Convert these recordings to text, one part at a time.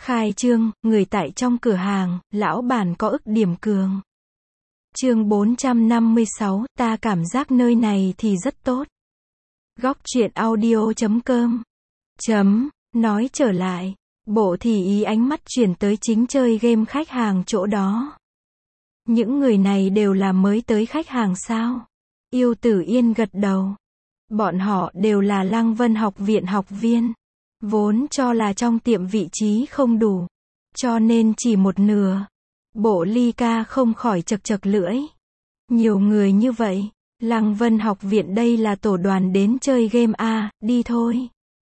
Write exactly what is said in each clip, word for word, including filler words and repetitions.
Khai trương, người tại trong cửa hàng, lão bản có ức điểm cường. Chương bốn trăm năm mươi sáu, ta cảm giác nơi này thì rất tốt. Góc truyện audio chấm com. Chấm, nói trở lại, bộ thì ý ánh mắt chuyển tới chính chơi game khách hàng chỗ đó. Những người này đều là mới tới khách hàng sao? Yêu Tử Yên gật đầu. Bọn họ đều là Lăng Vân học viện học viên. Vốn cho là trong tiệm vị trí không đủ, cho nên chỉ một nửa. Bộ Ly Ca không khỏi chật chật lưỡi. Nhiều người như vậy, Lăng Vân học viện đây là tổ đoàn đến chơi game à, đi thôi.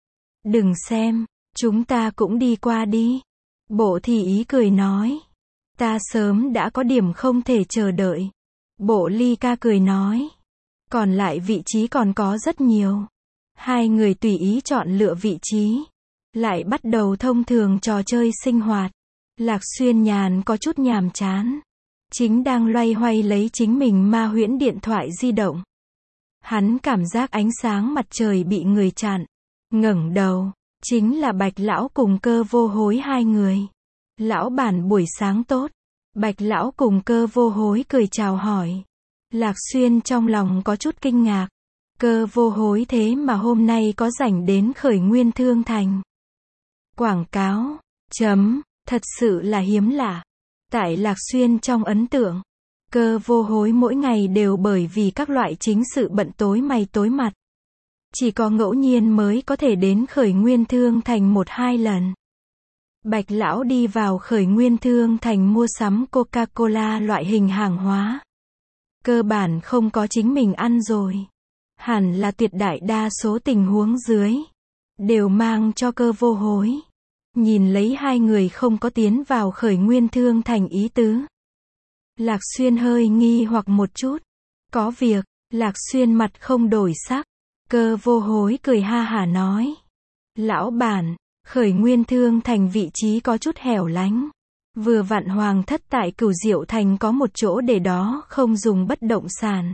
Đừng xem, chúng ta cũng đi qua đi. Bộ Thì Ý cười nói. Ta sớm đã có điểm không thể chờ đợi. Bộ Ly Ca cười nói. Còn lại vị trí còn có rất nhiều. Hai người tùy ý chọn lựa vị trí. Lại bắt đầu thông thường trò chơi sinh hoạt. Lạc Xuyên nhàn có chút nhàm chán. Chính đang loay hoay lấy chính mình ma huyễn điện thoại di động. Hắn cảm giác ánh sáng mặt trời bị người chặn. Ngẩng đầu, chính là Bạch Lão cùng Cơ Vô Hối hai người. Lão bản buổi sáng tốt. Bạch Lão cùng Cơ Vô Hối cười chào hỏi. Lạc Xuyên trong lòng có chút kinh ngạc. Cơ Vô Hối thế mà hôm nay có rảnh đến Khởi Nguyên Thương Thành. Quảng cáo, chấm, thật sự là hiếm lạ. Tại Lạc Xuyên trong ấn tượng, Cơ Vô Hối mỗi ngày đều bởi vì các loại chính sự bận tối mày tối mặt. Chỉ có ngẫu nhiên mới có thể đến Khởi Nguyên Thương Thành một hai lần. Bạch Lão đi vào Khởi Nguyên Thương Thành mua sắm Coca-Cola loại hình hàng hóa. Cơ bản không có chính mình ăn rồi. Hẳn là tuyệt đại đa số tình huống dưới. Đều mang cho Cơ Vô Hối. Nhìn lấy hai người không có tiến vào Khởi Nguyên Thương Thành ý tứ. Lạc Xuyên hơi nghi hoặc một chút. Có việc, Lạc Xuyên mặt không đổi sắc. Cơ Vô Hối cười ha hả nói. Lão bản, Khởi Nguyên Thương Thành vị trí có chút hẻo lánh. Vừa vặn Hoàng thất tại Cửu Diệu Thành có một chỗ để đó không dùng bất động sản.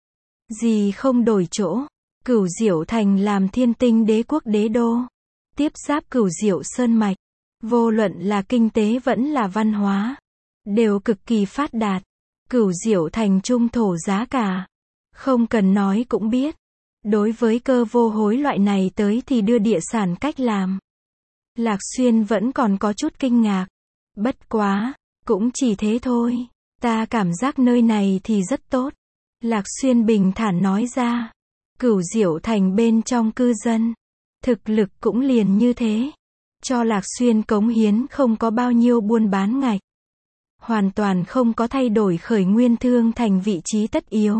Gì không đổi chỗ. Cửu Diệu Thành làm Thiên Tinh Đế quốc đế đô. Tiếp giáp Cửu Diệu Sơn mạch. Vô luận là kinh tế vẫn là văn hóa. Đều cực kỳ phát đạt. Cửu Diệu Thành trung thổ giá cả. Không cần nói cũng biết. Đối với Cơ Vô Hối loại này tới thì đưa địa sản cách làm. Lạc Xuyên vẫn còn có chút kinh ngạc. Bất quá, cũng chỉ thế thôi. Ta cảm giác nơi này thì rất tốt. Lạc Xuyên bình thản nói ra. Cửu Diệu Thành bên trong cư dân. Thực lực cũng liền như thế. Cho Lạc Xuyên cống hiến không có bao nhiêu buôn bán ngạch. Hoàn toàn không có thay đổi Khởi Nguyên Thương Thành vị trí tất yếu.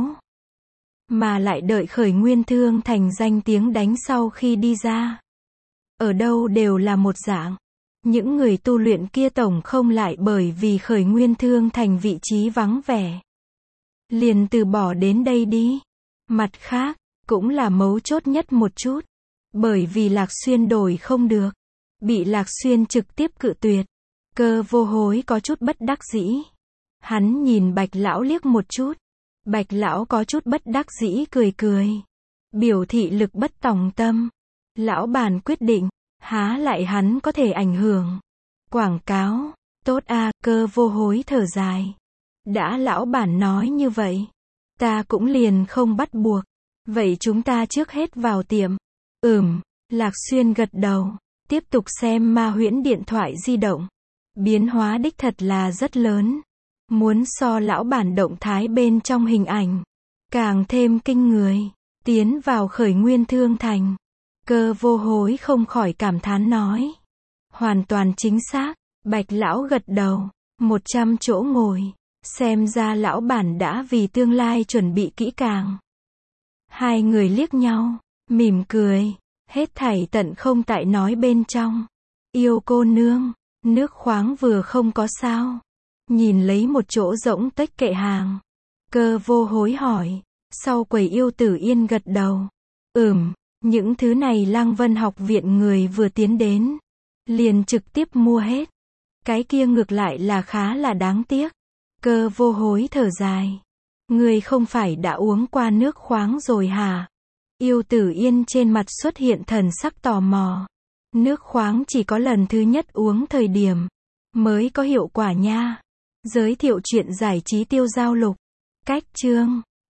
Mà lại đợi Khởi Nguyên Thương Thành danh tiếng đánh sau khi đi ra. Ở đâu đều là một dạng. Những người tu luyện kia tổng không lại bởi vì Khởi Nguyên Thương Thành vị trí vắng vẻ. Liền từ bỏ đến đây đi. Mặt khác, cũng là mấu chốt nhất một chút. Bởi vì Lạc Xuyên đổi không được. Bị Lạc Xuyên trực tiếp cự tuyệt. Cơ Vô Hối có chút bất đắc dĩ. Hắn nhìn Bạch Lão liếc một chút. Bạch Lão có chút bất đắc dĩ cười cười. Biểu thị lực bất tòng tâm. Lão bản quyết định. Há lại hắn có thể ảnh hưởng. Quảng cáo. Tốt a. Cơ Vô Hối thở dài. Đã lão bản nói như vậy. Ta cũng liền không bắt buộc. Vậy chúng ta trước hết vào tiệm. Ừm. Lạc Xuyên gật đầu. Tiếp tục xem ma huyễn điện thoại di động. Biến hóa đích thật là rất lớn. Muốn so lão bản động thái bên trong hình ảnh. Càng thêm kinh người. Tiến vào Khởi Nguyên Thương Thành. Cơ Vô Hối không khỏi cảm thán nói. Hoàn toàn chính xác. Bạch Lão gật đầu. Một trăm chỗ ngồi. Xem ra lão bản đã vì tương lai chuẩn bị kỹ càng. Hai người liếc nhau. Mỉm cười. Hết thảy tận không tại nói bên trong. Yêu cô nương. Nước khoáng vừa không có sao. Nhìn lấy một chỗ rỗng tách kệ hàng. Cơ Vô Hối hỏi. Sau quầy Yêu Tử Yên gật đầu. Ừm. Những thứ này Lăng Vân học viện người vừa tiến đến. Liền trực tiếp mua hết. Cái kia ngược lại là khá là đáng tiếc. Cơ Vô Hối thở dài. Người không phải đã uống qua nước khoáng rồi hả? Yêu Tử Yên trên mặt xuất hiện thần sắc tò mò. Nước khoáng chỉ có lần thứ nhất uống thời điểm mới có hiệu quả nha. Giới thiệu chuyện giải trí tiêu giao lục. Cách chương